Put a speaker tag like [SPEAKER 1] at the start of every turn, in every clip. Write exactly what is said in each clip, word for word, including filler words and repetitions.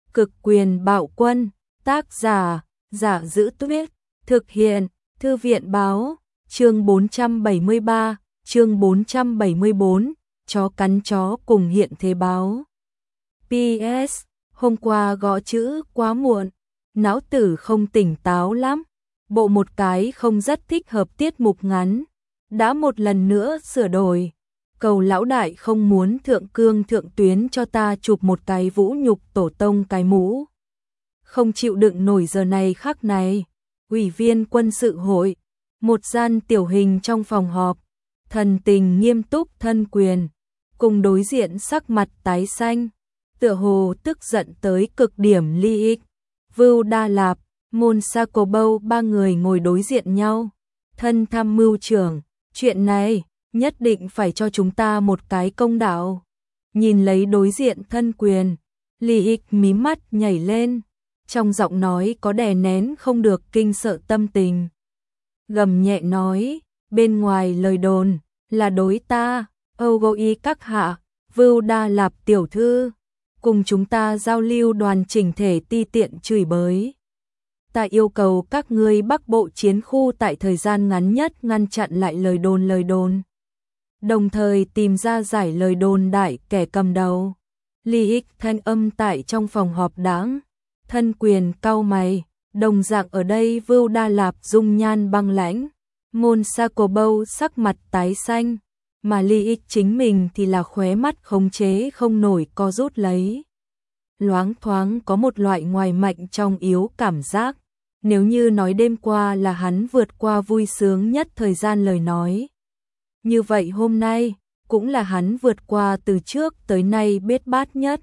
[SPEAKER 1] Cực quyền bạo quân, tác giả, Giả Giữ Tuyết, thực hiện, Thư viện báo, chương bốn trăm bảy mươi ba, chương bốn trăm bảy mươi bốn, chó cắn chó cùng hiện thế báo. pê ét, hôm qua gõ chữ quá muộn, não tử không tỉnh táo lắm, bộ một cái không rất thích hợp tiết mục ngắn, đã một lần nữa sửa đổi. Cầu lão đại không muốn thượng cương thượng tuyến cho ta chụp một cái vũ nhục tổ tông cái mũ. Không chịu đựng nổi giờ này khắc này, ủy viên quân sự hội, một gian tiểu hình trong phòng họp, thần tình nghiêm túc thân quyền, cùng đối diện sắc mặt tái xanh, tựa hồ tức giận tới cực điểm ly ích. Vưu Đa Lạp, Môn Sa Cổ Bâu ba người ngồi đối diện nhau. Thân tham mưu trưởng, chuyện này nhất định phải cho chúng ta một cái công đạo. Nhìn lấy đối diện thân quyền, Lý Ích mí mắt nhảy lên, trong giọng nói có đè nén không được kinh sợ tâm tình. Gầm nhẹ nói, bên ngoài lời đồn là đối ta, Âu Gô Y các hạ, Vưu Đa Lạp tiểu thư, cùng chúng ta giao lưu đoàn chỉnh thể ti tiện chửi bới. Ta yêu cầu các ngươi Bắc Bộ chiến khu tại thời gian ngắn nhất ngăn chặn lại lời đồn lời đồn. Đồng thời tìm ra giải lời đồn đại kẻ cầm đầu. Lý Ích thanh âm tại trong phòng họp đáng. Thân quyền cau mày, đồng dạng ở đây Vưu Đa Lạp dung nhan băng lãnh. Môn Sa Cổ Bâu sắc mặt tái xanh, mà Lý Ích chính mình thì là khóe mắt khống chế không nổi co rút lấy. Loáng thoáng có một loại ngoài mạnh trong yếu cảm giác. Nếu như nói đêm qua là hắn vượt qua vui sướng nhất thời gian lời nói, như vậy hôm nay cũng là hắn vượt qua từ trước tới nay bết bát nhất.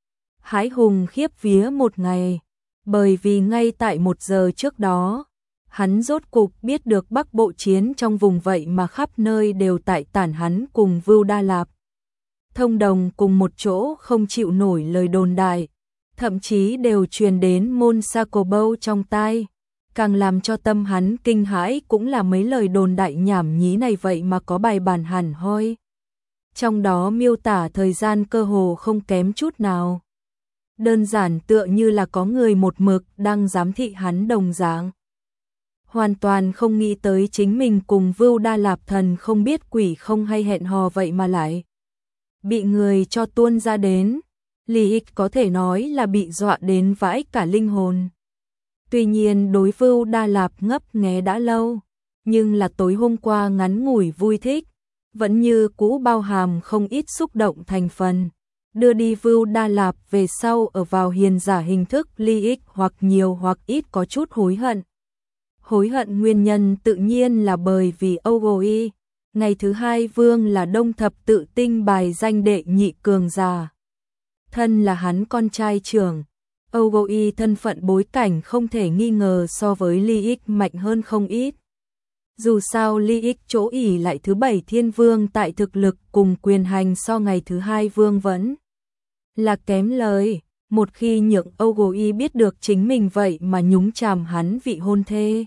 [SPEAKER 1] Hãi hùng khiếp vía một ngày, bởi vì ngay tại một giờ trước đó, hắn rốt cục biết được Bắc Bộ chiến trong vùng vậy mà khắp nơi đều tại tản hắn cùng Vưu Đa Lạp. Thông đồng cùng một chỗ không chịu nổi lời đồn đại, thậm chí đều truyền đến Môn Sa Cổ Bâu trong tai. Càng làm cho tâm hắn kinh hãi cũng là mấy lời đồn đại nhảm nhí này vậy mà có bài bản hẳn hoi. Trong đó miêu tả thời gian cơ hồ không kém chút nào. Đơn giản tựa như là có người một mực đang giám thị hắn đồng dạng. Hoàn toàn không nghĩ tới chính mình cùng Vưu Đa Lạp thần không biết quỷ không hay hẹn hò vậy mà lại bị người cho tuôn ra đến. Lý Ích có thể nói là bị dọa đến vãi cả linh hồn. Tuy nhiên đối Vưu Đa Lạp ngấp nghé đã lâu, nhưng là tối hôm qua ngắn ngủi vui thích, vẫn như cũ bao hàm không ít xúc động thành phần, đưa đi Vưu Đa Lạp về sau ở vào hiền giả hình thức Lý Ích hoặc nhiều hoặc ít có chút hối hận. Hối hận nguyên nhân tự nhiên là bởi vì Âu Gô Y, ngày thứ hai vương là Đông Thập Tự Tinh bài danh đệ nhị cường giả. Thân là hắn con trai trưởng, Âu Gô Y thân phận bối cảnh không thể nghi ngờ so với Lý Ích mạnh hơn không ít. Dù sao Lý Ích chỗ ỷ lại thứ bảy thiên vương tại thực lực cùng quyền hành so ngày thứ hai vương vẫn là kém lời. Một khi nhượng Âu Gô Y biết được chính mình vậy mà nhúng chàm hắn vị hôn thê,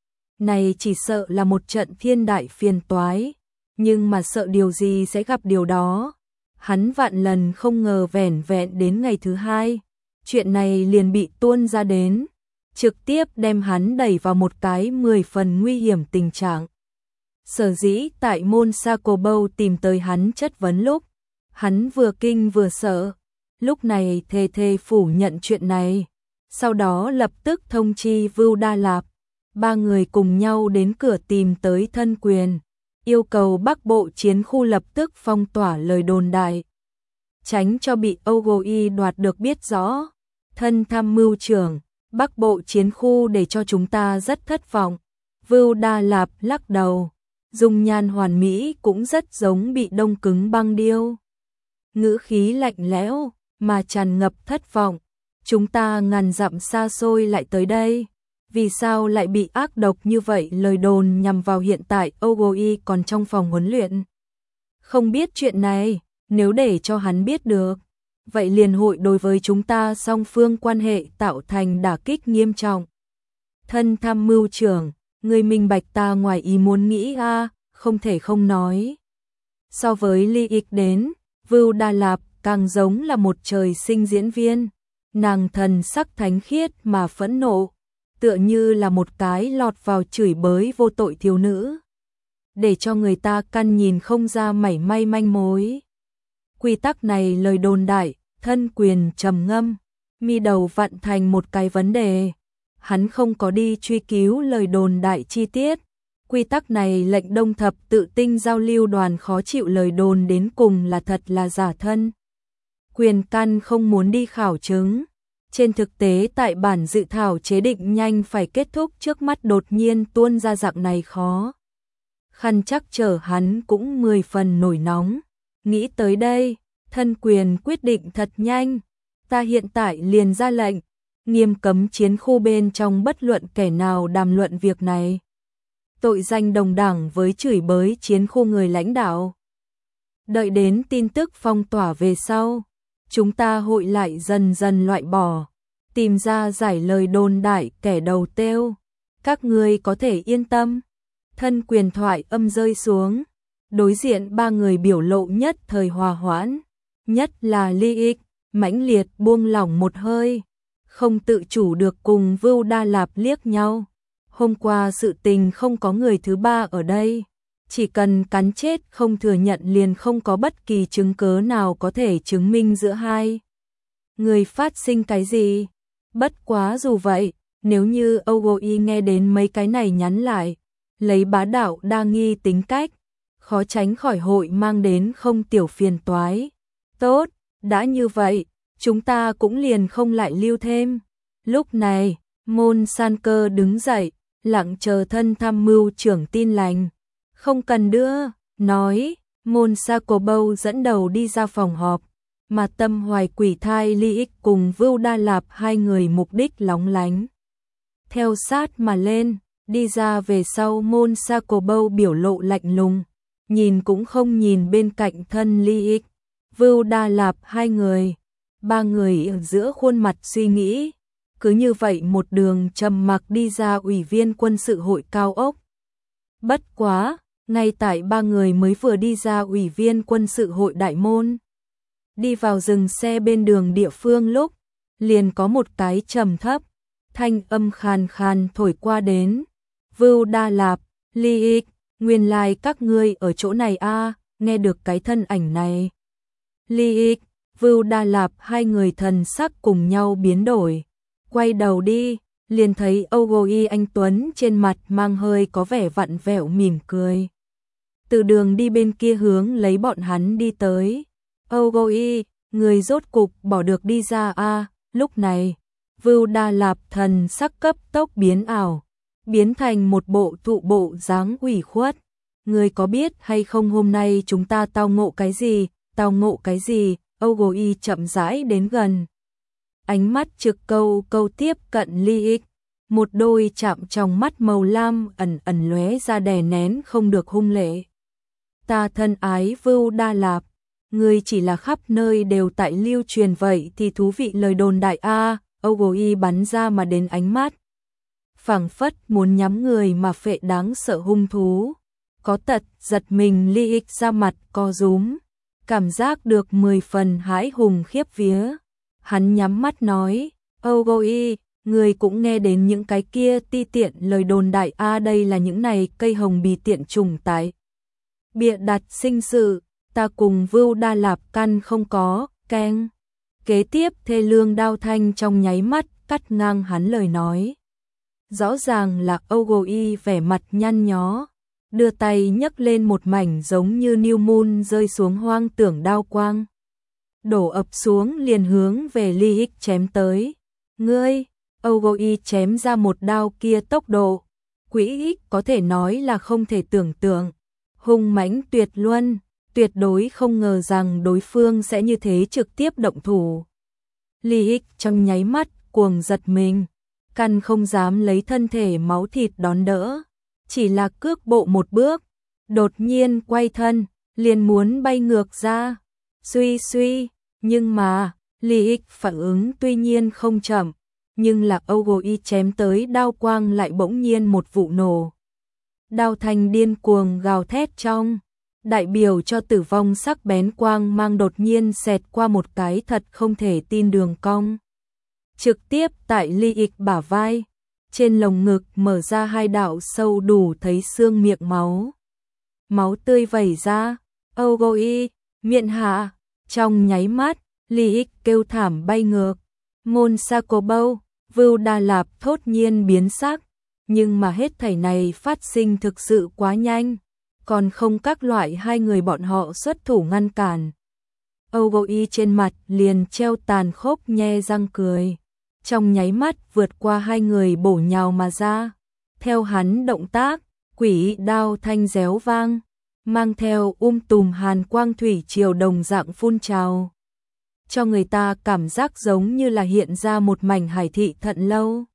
[SPEAKER 1] này chỉ sợ là một trận thiên đại phiền toái. Nhưng mà sợ điều gì sẽ gặp điều đó. Hắn vạn lần không ngờ vẻn vẹn đến ngày thứ hai, chuyện này liền bị tuôn ra đến, trực tiếp đem hắn đẩy vào một cái mười phần nguy hiểm tình trạng. Sở dĩ tại Môn Sa Cổ Bâu tìm tới hắn chất vấn lúc, hắn vừa kinh vừa sợ, lúc này thề thề phủ nhận chuyện này, sau đó lập tức thông chi Vưu Đa Lạp, ba người cùng nhau đến cửa tìm tới thân quyền, yêu cầu Bắc Bộ chiến khu lập tức phong tỏa lời đồn đại, tránh cho bị Âu Gô Y đoạt được biết rõ. Thân tham mưu trưởng, Bắc Bộ chiến khu để cho chúng ta rất thất vọng. Vưu Đa Lạp lắc đầu, dung nhan hoàn mỹ cũng rất giống bị đông cứng băng điêu. Ngữ khí lạnh lẽo mà tràn ngập thất vọng. Chúng ta ngàn dặm xa xôi lại tới đây, vì sao lại bị ác độc như vậy? Lời đồn nhằm vào hiện tại Âu Gô Y còn trong phòng huấn luyện. Không biết chuyện này, nếu để cho hắn biết được, vậy liền hội đối với chúng ta song phương quan hệ tạo thành đả kích nghiêm trọng. Thân tham mưu trưởng, người minh bạch ta ngoài ý muốn nghĩ a, à, không thể không nói. So với Lý Ích đến, Vưu Đa Lạp càng giống là một trời sinh diễn viên. nàng thần sắc thánh khiết mà phẫn nộ, tựa như là một cái lọt vào chửi bới vô tội thiếu nữ, để cho người ta căn nhìn không ra mảy may manh mối. Quy tắc này lời đồn đại, Thân Quyền trầm ngâm, mi đầu vặn thành một cái vấn đề. Hắn không có đi truy cứu lời đồn đại chi tiết. Quy tắc này lệnh Đông Thập Tự Tinh giao lưu đoàn khó chịu lời đồn đến cùng là thật là giả. Thân Quyền căn không muốn đi khảo chứng. Trên thực tế tại bản dự thảo chế định nhanh phải kết thúc trước mắt đột nhiên tuôn ra dạng này khó khăn chắc trở hắn cũng mười phần nổi nóng. Nghĩ tới đây, Thân Quyền quyết định thật nhanh. Ta hiện tại liền ra lệnh, nghiêm cấm chiến khu bên trong bất luận kẻ nào đàm luận việc này. Tội danh đồng đẳng với chửi bới chiến khu người lãnh đạo. Đợi đến tin tức phong tỏa về sau, chúng ta hội lại dần dần loại bỏ, tìm ra giải lời đồn đại kẻ đầu têu. Các ngươi có thể yên tâm. Thân Quyền thoại âm rơi xuống, đối diện ba người biểu lộ nhất thời hòa hoãn, nhất là Ly Ích, mãnh liệt buông lỏng một hơi, không tự chủ được cùng Vưu Đa Lạp liếc nhau. Hôm qua sự tình không có người thứ ba ở đây, chỉ cần cắn chết không thừa nhận liền không có bất kỳ chứng cớ nào có thể chứng minh giữa hai người phát sinh cái gì. Bất quá dù vậy, nếu như Ogoi nghe đến mấy cái này nhắn lại, lấy bá đạo đa nghi tính cách, khó tránh khỏi hội mang đến không tiểu phiền toái. Tốt, đã như vậy, chúng ta cũng liền không lại lưu thêm. Lúc này, Môn San Cơ đứng dậy, lặng chờ Thân tham mưu trưởng tin lành. Không cần đưa, nói, Môn Sa Cổ Bâu dẫn đầu đi ra phòng họp, mà Tâm Hoài Quỷ Thai Ly Ích cùng Vưu Đa Lạp hai người mục đích lóng lánh. Theo sát mà lên, đi ra về sau Môn Sa Cổ Bâu biểu lộ lạnh lùng, nhìn cũng không nhìn bên cạnh Thân Ly Ích, Vưu Đa Lạp hai người. Ba người ở giữa khuôn mặt suy nghĩ, cứ như vậy một đường trầm mặc đi ra ủy viên quân sự hội cao ốc. Bất quá, ngay tại ba người mới vừa đi ra ủy viên quân sự hội đại môn, đi vào dừng xe bên đường địa phương lúc, liền có một cái trầm thấp, thanh âm khàn khàn thổi qua đến. Vưu Đa Lạp, Ly Ích, nguyên lai các ngươi ở chỗ này a. À, nghe được cái thân ảnh này. Ly Ích, Vưu Đa Lạp hai người thần sắc cùng nhau biến đổi. Quay đầu đi, liền thấy Ogoi anh Tuấn trên mặt mang hơi có vẻ vặn vẹo mỉm cười. Từ đường đi bên kia hướng lấy bọn hắn đi tới. Ogoi, người rốt cục bỏ được đi ra a. À, lúc này, Vưu Đa Lạp thần sắc cấp tốc biến ảo, biến thành một bộ thụ bộ dáng ủy khuất. Người có biết hay không hôm nay chúng ta tao ngộ cái gì, tao ngộ cái gì? Ogoi chậm rãi đến gần. Ánh mắt trực câu câu tiếp cận Ly Ích, một đôi chạm trong mắt màu lam ẩn ẩn lóe ra đè nén không được hung lệ. Ta thân ái Vưu Đa Lạp, người chỉ là khắp nơi đều tại lưu truyền vậy thì thú vị lời đồn đại a. Ogoi bắn ra mà đến ánh mắt, phảng phất muốn nhắm người mà phệ đáng sợ hung thú. Có tật giật mình Ly Ích ra mặt co rúm, cảm giác được mười phần hãi hùng khiếp vía. Hắn nhắm mắt nói, Ogoi, người cũng nghe đến những cái kia ti tiện lời đồn đại a. À, đây là những này cây hồng bì tiện trùng tại bịa đặt sinh sự, ta cùng Vưu Đa Lạp căn không có, keng. Kế tiếp thê lương đao thanh trong nháy mắt cắt ngang hắn lời nói. Rõ ràng là Ogoi vẻ mặt nhăn nhó, đưa tay nhấc lên một mảnh giống như New Moon rơi xuống hoang tưởng đao quang, đổ ập xuống liền hướng về Ly Ích chém tới. Ngươi, Ogoi chém ra một đao kia tốc độ, quỹ ích có thể nói là không thể tưởng tượng, hung mãnh tuyệt luân, tuyệt đối không ngờ rằng đối phương sẽ như thế trực tiếp động thủ. Ly Ích trong nháy mắt cuồng giật mình, căn không dám lấy thân thể máu thịt đón đỡ, chỉ là cước bộ một bước, đột nhiên quay thân, liền muốn bay ngược ra. Suy suy, nhưng mà, Ly Ích phản ứng tuy nhiên không chậm, nhưng là Ogoi chém tới đao quang lại bỗng nhiên một vụ nổ. Đao thanh điên cuồng gào thét trong, đại biểu cho tử vong sắc bén quang mang đột nhiên xẹt qua một cái thật không thể tin đường cong. trực tiếp tại Ly ịch bả vai, trên lồng ngực mở ra hai đạo sâu đủ thấy xương miệng máu. Máu tươi vẩy ra, Ogoi, miệng hạ, trong nháy mắt, Ly ịch kêu thảm bay ngược. Môn Sakobou, Vưu Đà Lạp thốt nhiên biến sắc, nhưng mà hết thảy này phát sinh thực sự quá nhanh, còn không các loại hai người bọn họ xuất thủ ngăn cản. Ogoi trên mặt liền treo tàn khốc nhe răng cười, trong nháy mắt vượt qua hai người bổ nhào mà ra. Theo hắn động tác, quỷ đao thanh réo vang, mang theo um tùm hàn quang thủy triều đồng dạng phun trào, cho người ta cảm giác giống như là hiện ra một mảnh hải thị thận lâu.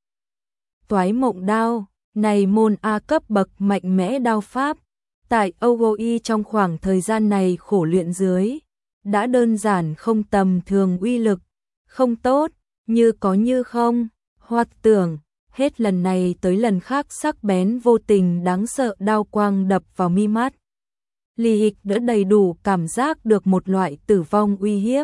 [SPEAKER 1] Toái mộng đao, này môn A cấp bậc mạnh mẽ đao pháp, tại Ogoi trong khoảng thời gian này khổ luyện dưới, đã đơn giản không tầm thường uy lực, không tốt, như có như không, hoặc tưởng, hết lần này tới lần khác sắc bén vô tình đáng sợ đao quang đập vào mi mắt. Ly ịch đã đầy đủ cảm giác được một loại tử vong uy hiếp.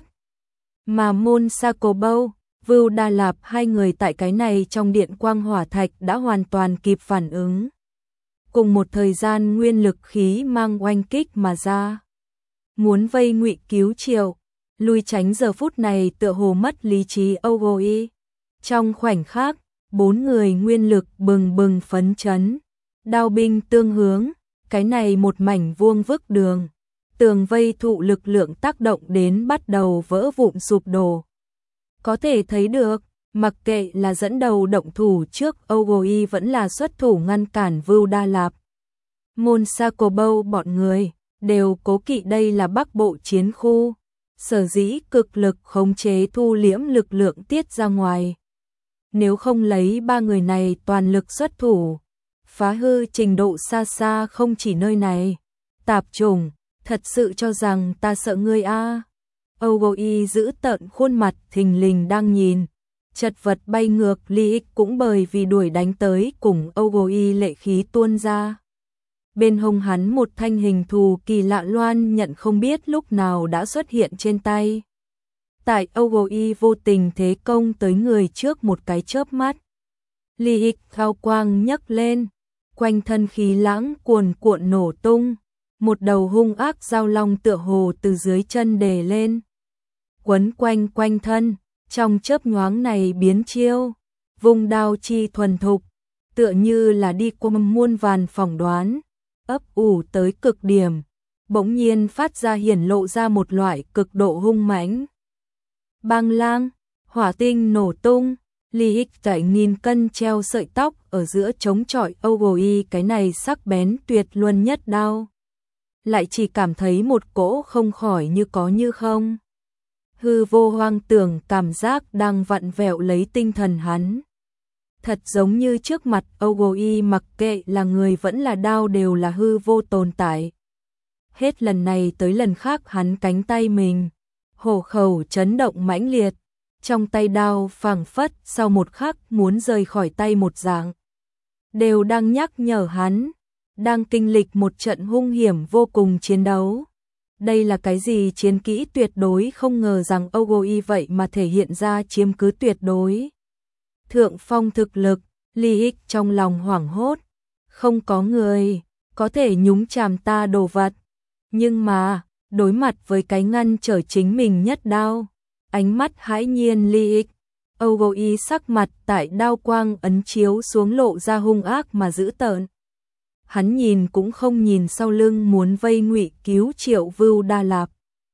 [SPEAKER 1] Mà môn Sakobou, Vưu Đà Lạp hai người tại cái này trong điện quang hỏa thạch đã hoàn toàn kịp phản ứng. Cùng một thời gian nguyên lực khí mang oanh kích mà ra. Muốn vây ngụy cứu Triệu, lui tránh giờ phút này tựa hồ mất lý trí Ogoi. Trong khoảnh khắc, bốn người nguyên lực bừng bừng phấn chấn, đao binh tương hướng, cái này một mảnh vuông vức đường. Tường vây thụ lực lượng tác động đến bắt đầu vỡ vụn sụp đổ. Có thể thấy được, mặc kệ là dẫn đầu động thủ trước Ogoi vẫn là xuất thủ ngăn cản Vưu Đà Lạp. Môn Sakobou bọn người đều cố kỵ đây là Bắc Bộ chiến khu, sở dĩ cực lực khống chế thu liễm lực lượng tiết ra ngoài. Nếu không lấy ba người này toàn lực xuất thủ, phá hư trình độ xa xa không chỉ nơi này. Tạp chủng, thật sự cho rằng ta sợ ngươi a? À. Ogoi giữ tợn khuôn mặt thình lình đang nhìn, chật vật bay ngược. Ly ịch cũng bởi vì đuổi đánh tới cùng Ogoi lệ khí tuôn ra. Bên hông hắn một thanh hình thù kỳ lạ loan nhận không biết lúc nào đã xuất hiện trên tay. Tại Ogoi vô tình thế công tới người trước một cái chớp mắt, Ly ịch cao quang nhấc lên, quanh thân khí lãng cuồn cuộn nổ tung, một đầu hung ác dao long tựa hồ từ dưới chân đề lên, quấn quanh quanh thân, trong chớp nhoáng này biến chiêu, vùng đao chi thuần thục, tựa như là đi qua muôn vàn phỏng đoán, ấp ủ tới cực điểm, bỗng nhiên phát ra hiển lộ ra một loại cực độ hung mãnh. Bang lang, hỏa tinh nổ tung, Ly ịch tại nghìn cân treo sợi tóc ở giữa chống chọi Ogoi cái này sắc bén tuyệt luân nhất đao. Lại chỉ cảm thấy một cỗ không khỏi như có như không. Hư vô hoang tưởng cảm giác đang vặn vẹo lấy tinh thần hắn. Thật giống như trước mặt Ogoi mặc kệ là người vẫn là đao đều là hư vô tồn tại. Hết lần này tới lần khác hắn cánh tay mình, hổ khẩu chấn động mãnh liệt, trong tay đao phảng phất sau một khắc muốn rời khỏi tay một dạng. Đều đang nhắc nhở hắn, đang kinh lịch một trận hung hiểm vô cùng chiến đấu. Đây là cái gì chiến kỹ tuyệt đối, không ngờ rằng Ogoi vậy mà thể hiện ra chiếm cứ tuyệt đối. Thượng phong thực lực, Ly ịch trong lòng hoảng hốt, không có người có thể nhúng chàm ta đồ vật. Nhưng mà, đối mặt với cái ngăn trở chính mình nhất đao, ánh mắt hãi nhiên Ly ịch, Ogoi sắc mặt tại đao quang ấn chiếu xuống lộ ra hung ác mà dữ tợn. Hắn nhìn cũng không nhìn sau lưng muốn vây ngụy cứu Triệu Vưu Đà Lạp.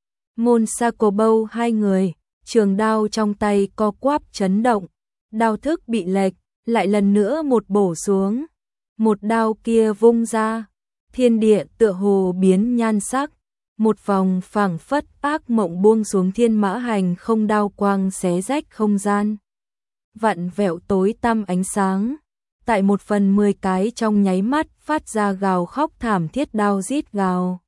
[SPEAKER 1] Môn Sakobou hai người, trường đao trong tay co quắp chấn động, đao thức bị lệch, lại lần nữa một bổ xuống. Một đao kia vung ra, thiên địa tựa hồ biến nhan sắc, một vòng phảng phất ác mộng buông xuống thiên mã hành không, đao quang xé rách không gian. Vặn vẹo tối tăm ánh sáng. Tại một phần mười cái trong nháy mắt phát ra gào khóc thảm thiết đao rít gào.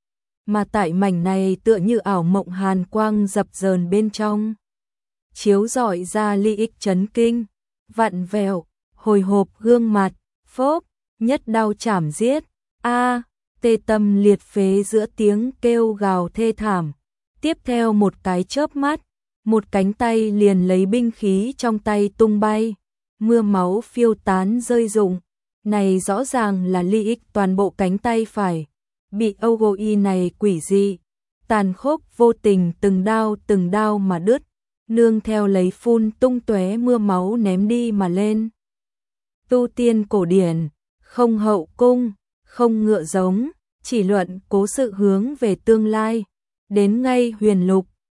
[SPEAKER 1] Mà tại mảnh này tựa như ảo mộng hàn quang dập dờn bên trong. Chiếu rọi ra Ly ịch chấn kinh, vặn vẹo, hồi hộp gương mặt, phốp, nhất đao chảm giết, a tê tâm liệt phế giữa tiếng kêu gào thê thảm. Tiếp theo một cái chớp mắt, một cánh tay liền lấy binh khí trong tay tung bay, mưa máu phiêu tán rơi rụng. Này rõ ràng là Ly Ích, toàn bộ cánh tay phải bị Ogoi này quỷ dị, tàn khốc vô tình từng đao từng đao mà đứt, nương theo lấy phun tung tóe mưa máu ném đi mà lên. Tu tiên cổ điển, không hậu cung, không ngựa giống, chỉ luận cố sự hướng về tương lai, đến ngay huyền lục,